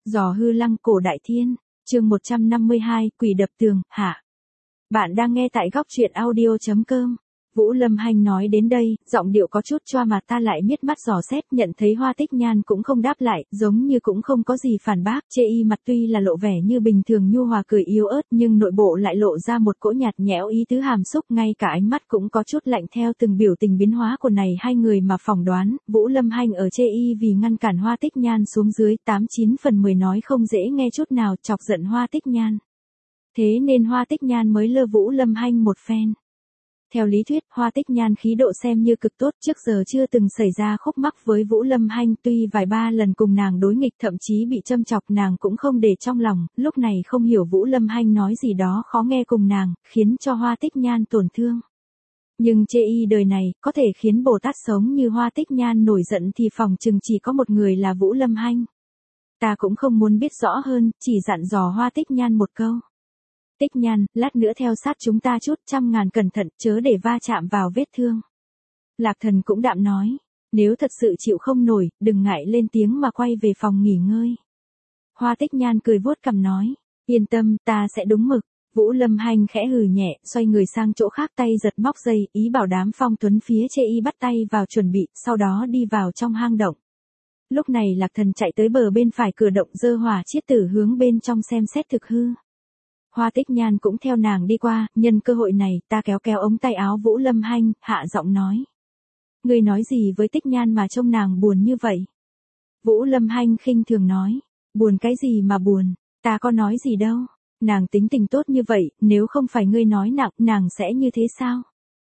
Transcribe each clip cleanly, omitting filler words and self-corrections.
Giò hư lăng cổ đại thiên, chương 152, quỷ đập tường, hạ. Bạn đang nghe tại góc truyện audio.com. Vũ Lâm Hanh nói đến đây, giọng điệu có chút choa mà ta lại miết mắt dò xét, nhận thấy Hoa Tích Nhan cũng không đáp lại, giống như cũng không có gì phản bác, chê y mặt tuy là lộ vẻ như bình thường nhu hòa cười yếu ớt nhưng nội bộ lại lộ ra một cỗ nhạt nhẽo ý tứ hàm xúc, ngay cả ánh mắt cũng có chút lạnh theo từng biểu tình biến hóa của này hai người mà phỏng đoán, Vũ Lâm Hanh ở chê y vì ngăn cản Hoa Tích Nhan xuống dưới 89 phần 10 nói không dễ nghe chút nào, chọc giận Hoa Tích Nhan. Thế nên Hoa Tích Nhan mới lơ Vũ Lâm Hanh một phen. Theo lý thuyết, Hoa Tích Nhan khí độ xem như cực tốt, trước giờ chưa từng xảy ra khúc mắc với Vũ Lâm Hanh, tuy vài ba lần cùng nàng đối nghịch thậm chí bị châm chọc nàng cũng không để trong lòng, lúc này không hiểu Vũ Lâm Hanh nói gì đó khó nghe cùng nàng, khiến cho Hoa Tích Nhan tổn thương. Nhưng chê y đời này, có thể khiến Bồ Tát sống như Hoa Tích Nhan nổi giận thì phòng chừng chỉ có một người là Vũ Lâm Hanh. Ta cũng không muốn biết rõ hơn, chỉ dặn dò Hoa Tích Nhan một câu. Tích Nhan, lát nữa theo sát chúng ta chút, trăm ngàn cẩn thận, chớ để va chạm vào vết thương. Lạc Thần cũng đạm nói, nếu thật sự chịu không nổi, đừng ngại lên tiếng mà quay về phòng nghỉ ngơi. Hoa Tích Nhan cười vuốt cằm nói, yên tâm, ta sẽ đúng mực. Vũ Lâm Hanh khẽ hừ nhẹ, xoay người sang chỗ khác, tay giật móc dây, ý bảo đám Phong Tuấn phía chê y bắt tay vào chuẩn bị, sau đó đi vào trong hang động. Lúc này Lạc Thần chạy tới bờ bên phải cửa động, giơ hỏa chiết tử hướng bên trong xem xét thực hư. Hoa Tích Nhan cũng theo nàng đi qua, nhân cơ hội này, ta kéo kéo ống tay áo Vũ Lâm Hanh, hạ giọng nói. Ngươi nói gì với Tích Nhan mà trông nàng buồn như vậy? Vũ Lâm Hanh khinh thường nói, buồn cái gì mà buồn, ta có nói gì đâu, nàng tính tình tốt như vậy, nếu không phải ngươi nói nặng, nàng sẽ như thế sao?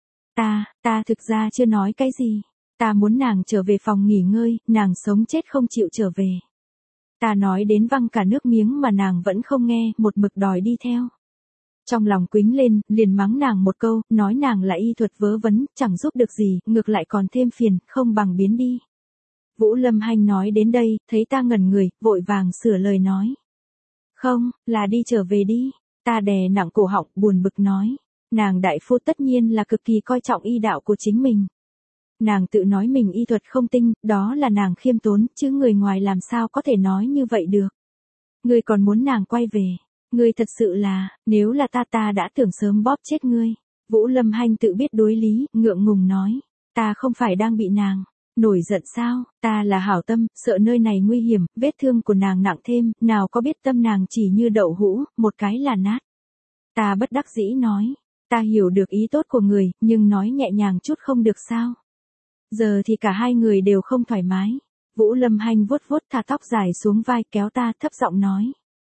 Ta thực ra chưa nói cái gì, ta muốn nàng trở về phòng nghỉ ngơi, nàng sống chết không chịu trở về. Ta nói đến văng cả nước miếng mà nàng vẫn không nghe, một mực đòi đi theo. Trong lòng quýnh lên, liền mắng nàng một câu, nói nàng là y thuật vớ vẩn, chẳng giúp được gì, ngược lại còn thêm phiền, không bằng biến đi. Vũ Lâm Hanh nói đến đây, thấy ta ngẩn người, vội vàng sửa lời nói. Không, là đi trở về đi. Ta đè nặng cổ họng, buồn bực nói. Nàng đại phu tất nhiên là cực kỳ coi trọng y đạo của chính mình. Nàng tự nói mình y thuật không tinh, đó là nàng khiêm tốn, chứ người ngoài làm sao có thể nói như vậy được. Ngươi còn muốn nàng quay về. Ngươi thật sự là, nếu là ta đã tưởng sớm bóp chết ngươi. Vũ Lâm Hanh tự biết đối lý, ngượng ngùng nói. Ta không phải đang bị nàng nổi giận sao, ta là hảo tâm, sợ nơi này nguy hiểm, vết thương của nàng nặng thêm, nào có biết tâm nàng chỉ như đậu hũ, một cái là nát. Ta bất đắc dĩ nói. Ta hiểu được ý tốt của người, nhưng nói nhẹ nhàng chút không được sao. Giờ thì cả hai người đều không thoải mái. Vũ Lâm Hanh vuốt vuốt thả tóc dài xuống vai, kéo ta, thấp giọng nói.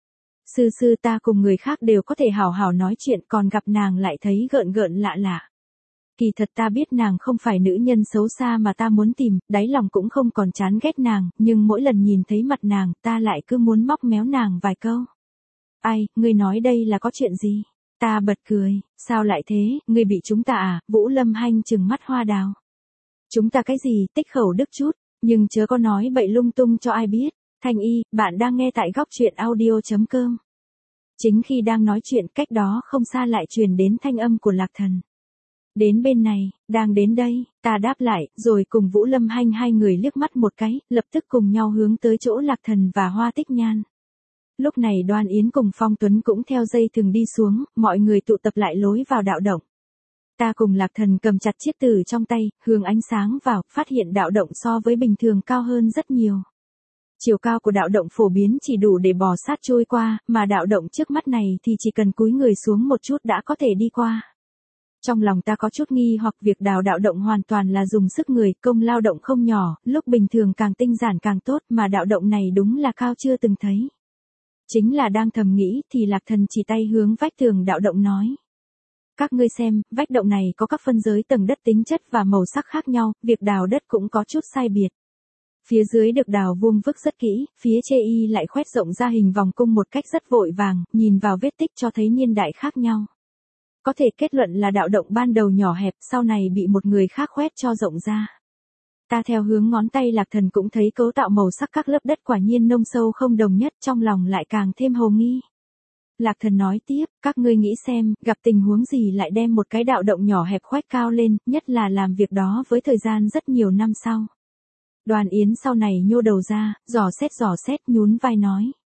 Sư ta cùng người khác đều có thể hảo hảo nói chuyện, còn gặp nàng lại thấy gợn gợn lạ lạ. Kỳ thật ta biết nàng không phải nữ nhân xấu xa mà ta muốn tìm, đáy lòng cũng không còn chán ghét nàng, nhưng mỗi lần nhìn thấy mặt nàng, ta lại cứ muốn móc méo nàng vài câu. Ai, ngươi nói đây là có chuyện gì? Ta bật cười, sao lại thế, ngươi bị chúng ta à? Vũ Lâm Hanh trừng mắt hoa đào. Chúng ta cái gì, tích khẩu đức chút, nhưng chớ có nói bậy lung tung cho ai biết. Thanh Y, bạn đang nghe tại góc truyện audio.com. Chính khi đang nói chuyện, cách đó không xa lại truyền đến thanh âm của Lạc Thần. Đến bên này, đang đến đây, ta đáp lại, rồi cùng Vũ Lâm Hanh hai người liếc mắt một cái, lập tức cùng nhau hướng tới chỗ Lạc Thần và Hoa Tích Nhan. Lúc này Đoan Yến cùng Phong Tuấn cũng theo dây thừng đi xuống, mọi người tụ tập lại lối vào đạo động. Ta cùng Lạc Thần cầm chặt chiếc từ trong tay, hướng ánh sáng vào, phát hiện đạo động so với bình thường cao hơn rất nhiều. Chiều cao của đạo động phổ biến chỉ đủ để bò sát trôi qua, mà đạo động trước mắt này thì chỉ cần cúi người xuống một chút đã có thể đi qua. Trong lòng ta có chút nghi hoặc việc đào đạo động hoàn toàn là dùng sức người, công lao động không nhỏ, lúc bình thường càng tinh giản càng tốt, mà đạo động này đúng là cao chưa từng thấy. Chính là đang thầm nghĩ thì Lạc Thần chỉ tay hướng vách tường đạo động nói. Các ngươi xem, vách động này có các phân giới tầng đất tính chất và màu sắc khác nhau, việc đào đất cũng có chút sai biệt. Phía dưới được đào vuông vức rất kỹ, phía chê y lại khoét rộng ra hình vòng cung một cách rất vội vàng, nhìn vào vết tích cho thấy niên đại khác nhau. Có thể kết luận là đạo động ban đầu nhỏ hẹp, sau này bị một người khác khoét cho rộng ra. Ta theo hướng ngón tay Lạc Thần cũng thấy cấu tạo màu sắc các lớp đất quả nhiên nông sâu không đồng nhất, trong lòng lại càng thêm hồ nghi. Lạc Thần nói tiếp, các ngươi nghĩ xem, gặp tình huống gì lại đem một cái đạo động nhỏ hẹp khoét cao lên, nhất là làm việc đó với thời gian rất nhiều năm sau. Đoàn Yến sau này nhô đầu ra, dò xét nhún vai nói.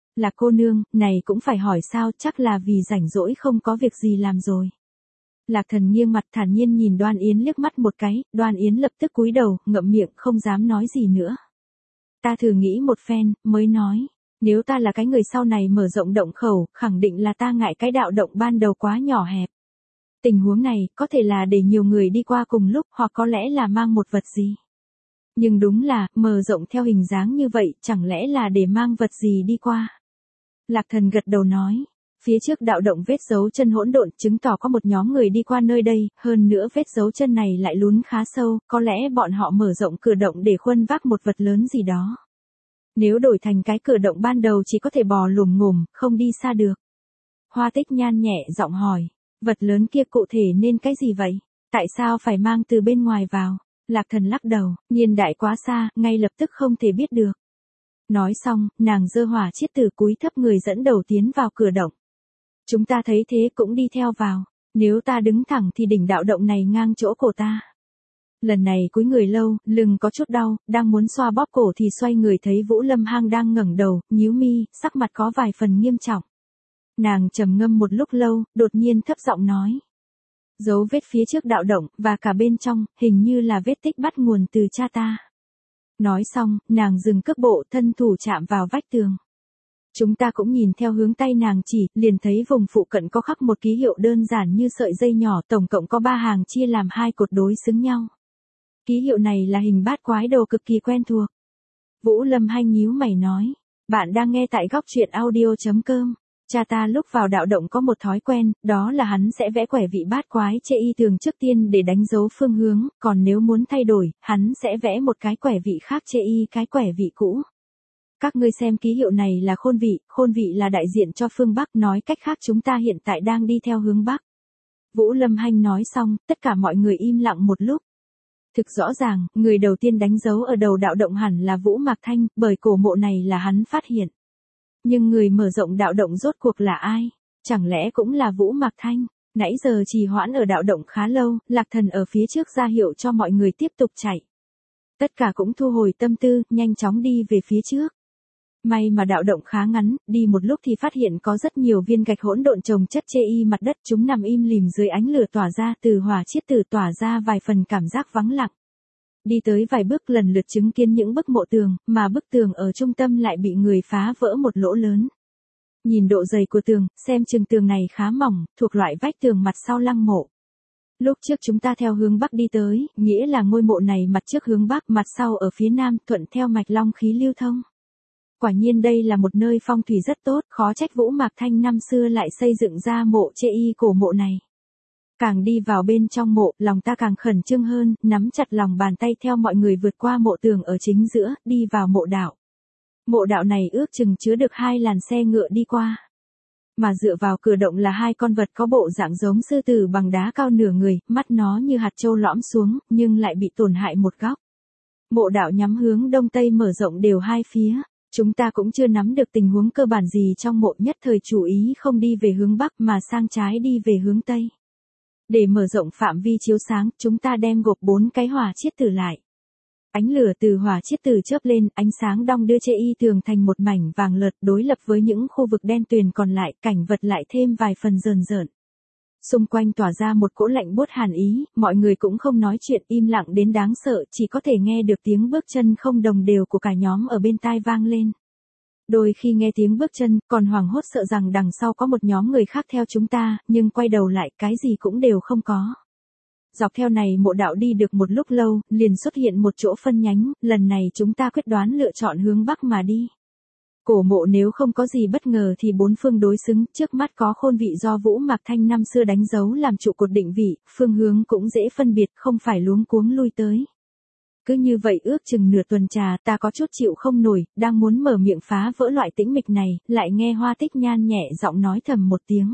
Lạc cô nương, này cũng phải hỏi sao, chắc là vì rảnh rỗi không có việc gì làm rồi. Lạc Thần nghiêng mặt thản nhiên nhìn Đoan Yến liếc mắt một cái, Đoan Yến lập tức cúi đầu, ngậm miệng không dám nói gì nữa. Ta thử nghĩ một phen, mới nói, nếu ta là cái người sau này mở rộng động khẩu, khẳng định là ta ngại cái đạo động ban đầu quá nhỏ hẹp. Tình huống này, có thể là để nhiều người đi qua cùng lúc, hoặc có lẽ là mang một vật gì. Nhưng đúng là, mở rộng theo hình dáng như vậy, chẳng lẽ là để mang vật gì đi qua. Lạc Thần gật đầu nói, phía trước đạo động vết dấu chân hỗn độn chứng tỏ có một nhóm người đi qua nơi đây, hơn nữa vết dấu chân này lại lún khá sâu, có lẽ bọn họ mở rộng cửa động để khuân vác một vật lớn gì đó. Nếu đổi thành cái cửa động ban đầu chỉ có thể bò lùm ngùm, không đi xa được. Hoa Tích Nhan nhẹ giọng hỏi, vật lớn kia cụ thể nên cái gì vậy? Tại sao phải mang từ bên ngoài vào? Lạc Thần lắc đầu, niên đại quá xa, ngay lập tức không thể biết được. Nói xong, nàng giơ hỏa chiết từ cúi thấp người dẫn đầu tiến vào cửa động. Chúng ta thấy thế cũng đi theo vào, nếu ta đứng thẳng thì đỉnh đạo động này ngang chỗ cổ ta. Lần này cúi người lâu, lưng có chút đau, đang muốn xoa bóp cổ thì xoay người thấy Vũ Lâm Hang đang ngẩng đầu, nhíu mi, sắc mặt có vài phần nghiêm trọng. Nàng trầm ngâm một lúc lâu, đột nhiên thấp giọng nói. Dấu vết phía trước đạo động, và cả bên trong, hình như là vết tích bắt nguồn từ cha ta. Nói xong, nàng dừng cước bộ, thân thủ chạm vào vách tường. Chúng ta cũng nhìn theo hướng tay nàng chỉ, liền thấy vùng phụ cận có khắc một ký hiệu đơn giản như sợi dây nhỏ, tổng cộng có 3 hàng chia làm 2 cột đối xứng nhau. Ký hiệu này là hình bát quái đồ cực kỳ quen thuộc. Vũ Lâm Hanh nhíu mày nói, bạn đang nghe tại góc truyện audio.com. Cha ta lúc vào đạo động có một thói quen, đó là hắn sẽ vẽ quẻ vị bát quái chê y thường trước tiên để đánh dấu phương hướng, còn nếu muốn thay đổi, hắn sẽ vẽ một cái quẻ vị khác chê y cái quẻ vị cũ. Các ngươi xem ký hiệu này là khôn vị là đại diện cho phương Bắc, nói cách khác chúng ta hiện tại đang đi theo hướng Bắc. Vũ Lâm Hanh nói xong, tất cả mọi người im lặng một lúc. Thực rõ ràng, người đầu tiên đánh dấu ở đầu đạo động hẳn là Vũ Mạc Thanh, bởi cổ mộ này là hắn phát hiện. Nhưng người mở rộng đạo động rốt cuộc là ai? Chẳng lẽ cũng là Vũ Mạc Thanh? Nãy giờ trì hoãn ở đạo động khá lâu, Lạc Thần ở phía trước ra hiệu cho mọi người tiếp tục chạy. Tất cả cũng thu hồi tâm tư, nhanh chóng đi về phía trước. May mà đạo động khá ngắn, đi một lúc thì phát hiện có rất nhiều viên gạch hỗn độn chồng chất chê y mặt đất, chúng nằm im lìm dưới ánh lửa tỏa ra, từ hỏa chiết từ tỏa ra vài phần cảm giác vắng lặng. Đi tới vài bước lần lượt chứng kiến những bức mộ tường, mà bức tường ở trung tâm lại bị người phá vỡ một lỗ lớn. Nhìn độ dày của tường, xem chừng tường này khá mỏng, thuộc loại vách tường mặt sau lăng mộ. Lúc trước chúng ta theo hướng Bắc đi tới, nghĩa là ngôi mộ này mặt trước hướng Bắc, mặt sau ở phía Nam, thuận theo mạch long khí lưu thông. Quả nhiên đây là một nơi phong thủy rất tốt, khó trách Vũ Mạc Thanh năm xưa lại xây dựng ra mộ chê y cổ mộ này. Càng đi vào bên trong mộ, lòng ta càng khẩn trương hơn, nắm chặt lòng bàn tay theo mọi người vượt qua mộ tường ở chính giữa, đi vào mộ đạo. Mộ đạo này ước chừng chứa được 2 làn xe ngựa đi qua. Mà dựa vào cửa động là 2 con vật có bộ dạng giống sư tử bằng đá cao nửa người, mắt nó như hạt châu lõm xuống, nhưng lại bị tổn hại một góc. Mộ đạo nhắm hướng đông tây mở rộng đều 2 phía. Chúng ta cũng chưa nắm được tình huống cơ bản gì trong mộ, nhất thời chú ý không đi về hướng Bắc mà sang trái đi về hướng Tây. Để mở rộng phạm vi chiếu sáng, chúng ta đem gộp 4 cái hỏa chiết tử lại. Ánh lửa từ hỏa chiết tử chớp lên, ánh sáng đong đưa chê y tường thành một mảnh vàng lợt, đối lập với những khu vực đen tuyền còn lại, cảnh vật lại thêm vài phần rờn rợn. Xung quanh tỏa ra một cỗ lạnh buốt hàn ý, mọi người cũng không nói chuyện, im lặng đến đáng sợ, chỉ có thể nghe được tiếng bước chân không đồng đều của cả nhóm ở bên tai vang lên. Đôi khi nghe tiếng bước chân, còn hoảng hốt sợ rằng đằng sau có một nhóm người khác theo chúng ta, nhưng quay đầu lại, cái gì cũng đều không có. Dọc theo này mộ đạo đi được một lúc lâu, liền xuất hiện một chỗ phân nhánh, lần này chúng ta quyết đoán lựa chọn hướng Bắc mà đi. Cổ mộ nếu không có gì bất ngờ thì 4 phương đối xứng, trước mắt có khôn vị do Vũ Mạc Thanh năm xưa đánh dấu làm trụ cột định vị, phương hướng cũng dễ phân biệt, không phải luống cuống lui tới. Cứ như vậy ước chừng nửa tuần trà, ta có chút chịu không nổi, đang muốn mở miệng phá vỡ loại tĩnh mịch này, lại nghe Hoa Tích Nhan nhẹ giọng nói thầm một tiếng.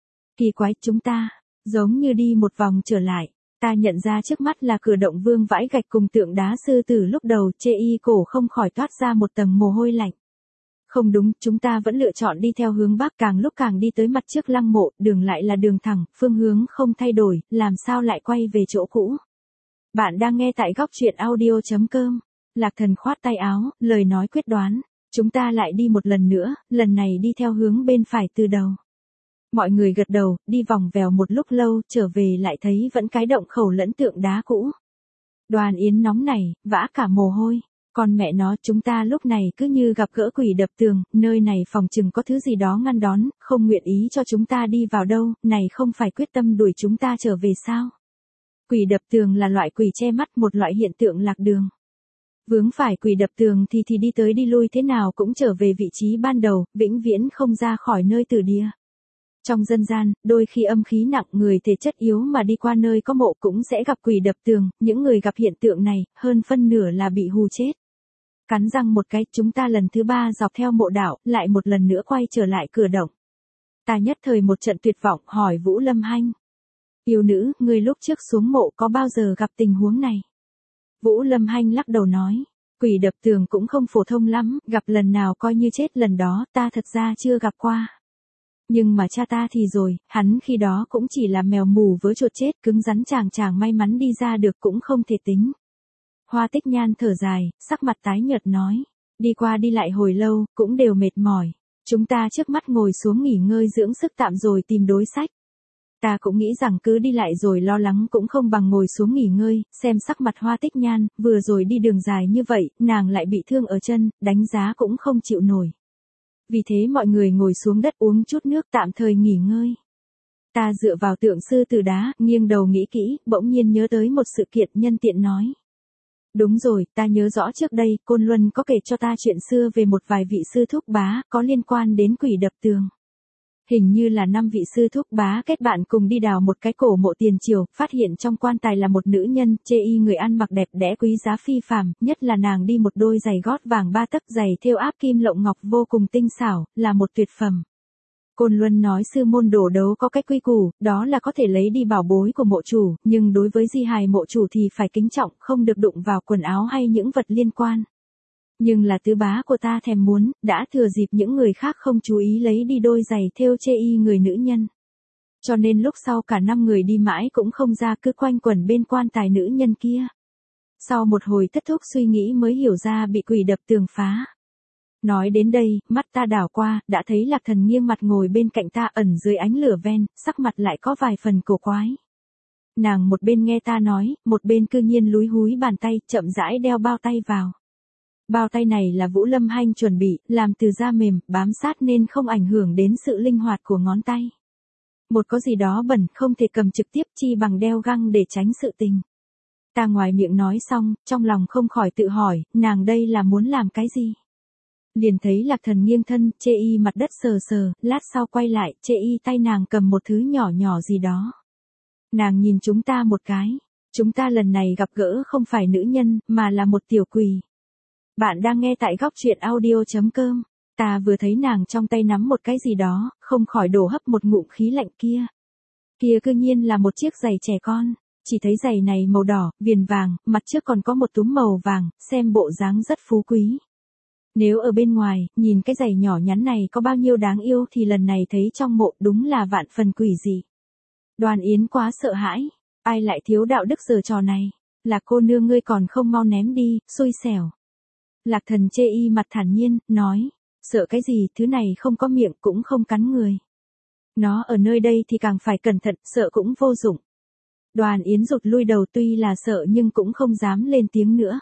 Kỳ quái, chúng ta, giống như đi một vòng trở lại. Ta nhận ra trước mắt là cửa động vương vãi gạch cùng tượng đá sư tử, lúc đầu chê y cổ không khỏi toát ra một tầng mồ hôi lạnh. Không đúng, chúng ta vẫn lựa chọn đi theo hướng Bắc, càng lúc càng đi tới mặt trước lăng mộ, đường lại là đường thẳng, phương hướng không thay đổi, làm sao lại quay về chỗ cũ. Bạn đang nghe tại góc truyện audio.com. Lạc Thần khoát tay áo, lời nói quyết đoán. Chúng ta lại đi một lần nữa, lần này đi theo hướng bên phải từ đầu. Mọi người gật đầu, đi vòng vèo một lúc lâu, trở về lại thấy vẫn cái động khẩu lẫn tượng đá cũ. Đoàn Yến nóng này, vã cả mồ hôi. Còn mẹ nó, chúng ta lúc này cứ như gặp gỡ quỷ đập tường, nơi này phòng chừng có thứ gì đó ngăn đón, không nguyện ý cho chúng ta đi vào đâu, này không phải quyết tâm đuổi chúng ta trở về sao? Quỷ đập tường là loại quỷ che mắt, một loại hiện tượng lạc đường. Vướng phải quỷ đập tường thì đi tới đi lui thế nào cũng trở về vị trí ban đầu, vĩnh viễn không ra khỏi nơi tử địa. Trong dân gian, đôi khi âm khí nặng, người thể chất yếu mà đi qua nơi có mộ cũng sẽ gặp quỷ đập tường, những người gặp hiện tượng này, hơn phân nửa là bị hù chết. Cắn răng một cái, chúng ta lần thứ 3 dọc theo mộ đảo, lại một lần nữa quay trở lại cửa động. Ta nhất thời một trận tuyệt vọng, hỏi Vũ Lâm Hanh. Yêu nữ, người lúc trước xuống mộ có bao giờ gặp tình huống này? Vũ Lâm Hanh lắc đầu nói. Quỷ đập tường cũng không phổ thông lắm, gặp lần nào coi như chết lần đó, ta thật ra chưa gặp qua. Nhưng mà cha ta thì rồi, hắn khi đó cũng chỉ là mèo mù với chuột chết, cứng rắn chàng may mắn đi ra được cũng không thể tính. Hoa Tích Nhan thở dài, sắc mặt tái nhợt nói. Đi qua đi lại hồi lâu, cũng đều mệt mỏi. Chúng ta trước mắt ngồi xuống nghỉ ngơi dưỡng sức tạm rồi tìm đối sách. Ta cũng nghĩ rằng cứ đi lại rồi lo lắng cũng không bằng ngồi xuống nghỉ ngơi, xem sắc mặt Hoa Tích Nhan, vừa rồi đi đường dài như vậy, nàng lại bị thương ở chân, đánh giá cũng không chịu nổi. Vì thế mọi người ngồi xuống đất uống chút nước tạm thời nghỉ ngơi. Ta dựa vào tượng sư tử đá, nghiêng đầu nghĩ kỹ, bỗng nhiên nhớ tới một sự kiện, nhân tiện nói. Đúng rồi, ta nhớ rõ trước đây, Côn Luân có kể cho ta chuyện xưa về một vài vị sư thúc bá, có liên quan đến quỷ đập tường. Hình như là 5 vị sư thúc bá kết bạn cùng đi đào một cái cổ mộ tiền triều, phát hiện trong quan tài là một nữ nhân, chê y người ăn mặc đẹp đẽ quý giá phi phàm, nhất là nàng đi một đôi giày gót vàng 3 tấc, giày thêu áp kim lộng ngọc vô cùng tinh xảo, là một tuyệt phẩm. Côn Luân nói sư môn đổ đấu có cái quy củ, đó là có thể lấy đi bảo bối của mộ chủ, nhưng đối với di hài mộ chủ thì phải kính trọng, không được đụng vào quần áo hay những vật liên quan. Nhưng là tứ bá của ta thèm muốn, đã thừa dịp những người khác không chú ý lấy đi đôi giày thêu chê y người nữ nhân. Cho nên lúc sau cả 5 người đi mãi cũng không ra, cứ quanh quẩn bên quan tài nữ nhân kia. Sau một hồi thất thúc suy nghĩ mới hiểu ra bị quỷ đập tường phá. Nói đến đây, mắt ta đảo qua, đã thấy Lạc Thần nghiêng mặt ngồi bên cạnh ta ẩn dưới ánh lửa ven, sắc mặt lại có vài phần cổ quái. Nàng một bên nghe ta nói, một bên cư nhiên lúi húi bàn tay, chậm rãi đeo bao tay vào. Bao tay này là Vũ Lâm Hanh chuẩn bị, làm từ da mềm, bám sát nên không ảnh hưởng đến sự linh hoạt của ngón tay. Một có gì đó bẩn, không thể cầm trực tiếp, chi bằng đeo găng để tránh sự tình. Ta ngoài miệng nói xong, trong lòng không khỏi tự hỏi, nàng đây là muốn làm cái gì? Liền thấy Lạc Thần nghiêng thân, chê y mặt đất sờ sờ, lát sau quay lại, chê y tay nàng cầm một thứ nhỏ nhỏ gì đó. Nàng nhìn chúng ta một cái. Chúng ta lần này gặp gỡ không phải nữ nhân, mà là một tiểu quỷ. Bạn đang nghe tại góc truyện audio.com. Ta vừa thấy nàng trong tay nắm một cái gì đó, không khỏi đổ hấp một ngụm khí lạnh kia. Kia cư nhiên là một chiếc giày trẻ con. Chỉ thấy giày này màu đỏ, viền vàng, mặt trước còn có một túm màu vàng, xem bộ dáng rất phú quý. Nếu ở bên ngoài, nhìn cái giày nhỏ nhắn này có bao nhiêu đáng yêu thì lần này thấy trong mộ đúng là vạn phần quỷ dị. Đoàn Yến quá sợ hãi. Ai lại thiếu đạo đức giờ trò này? Là cô nương ngươi còn không mau ném đi, xui xẻo. Lạc Thần chê y mặt thản nhiên, nói. Sợ cái gì, thứ này không có miệng cũng không cắn người. Nó ở nơi đây thì càng phải cẩn thận, sợ cũng vô dụng. Đoàn Yến rụt lui đầu, tuy là sợ nhưng cũng không dám lên tiếng nữa.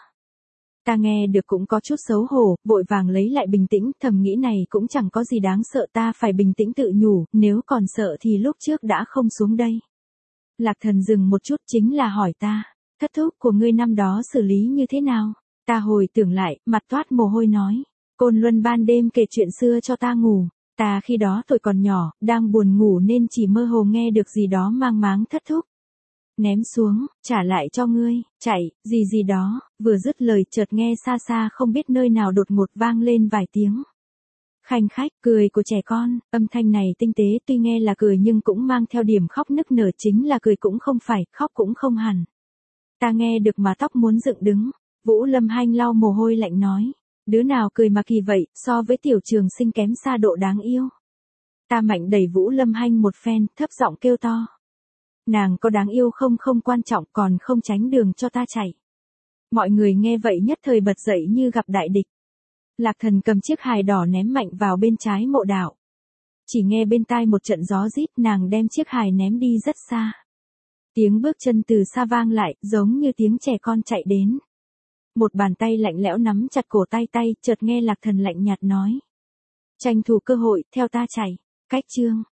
Ta nghe được cũng có chút xấu hổ, vội vàng lấy lại bình tĩnh, thầm nghĩ này cũng chẳng có gì đáng sợ, ta phải bình tĩnh tự nhủ, nếu còn sợ thì lúc trước đã không xuống đây. Lạc Thần dừng một chút, chính là hỏi ta, thất thúc của ngươi năm đó xử lý như thế nào? Ta hồi tưởng lại, mặt toát mồ hôi nói, Côn Luân ban đêm kể chuyện xưa cho ta ngủ, ta khi đó tuổi còn nhỏ, đang buồn ngủ nên chỉ mơ hồ nghe được gì đó mang máng thất thúc. Ném xuống, trả lại cho ngươi, chạy, gì đó, vừa dứt lời chợt nghe xa xa không biết nơi nào đột ngột vang lên vài tiếng. Khanh khách, cười của trẻ con, âm thanh này tinh tế, tuy nghe là cười nhưng cũng mang theo điểm khóc nức nở, chính là cười cũng không phải, khóc cũng không hẳn. Ta nghe được mà tóc muốn dựng đứng. Vũ Lâm Hanh lau mồ hôi lạnh nói, đứa nào cười mà kỳ vậy, so với Tiểu Trường Sinh kém xa độ đáng yêu. Ta mạnh đẩy Vũ Lâm Hanh một phen, thấp giọng kêu to. Nàng có đáng yêu không không quan trọng, còn không tránh đường cho ta chạy. Mọi người nghe vậy nhất thời bật dậy như gặp đại địch. Lạc Thần cầm chiếc hài đỏ ném mạnh vào bên trái mộ đạo. Chỉ nghe bên tai một trận gió rít, nàng đem chiếc hài ném đi rất xa. Tiếng bước chân từ xa vang lại, giống như tiếng trẻ con chạy đến. Một bàn tay lạnh lẽo nắm chặt cổ tay, chợt nghe Lạc Thần lạnh nhạt nói. Tranh thủ cơ hội, theo ta chạy. Cách chương.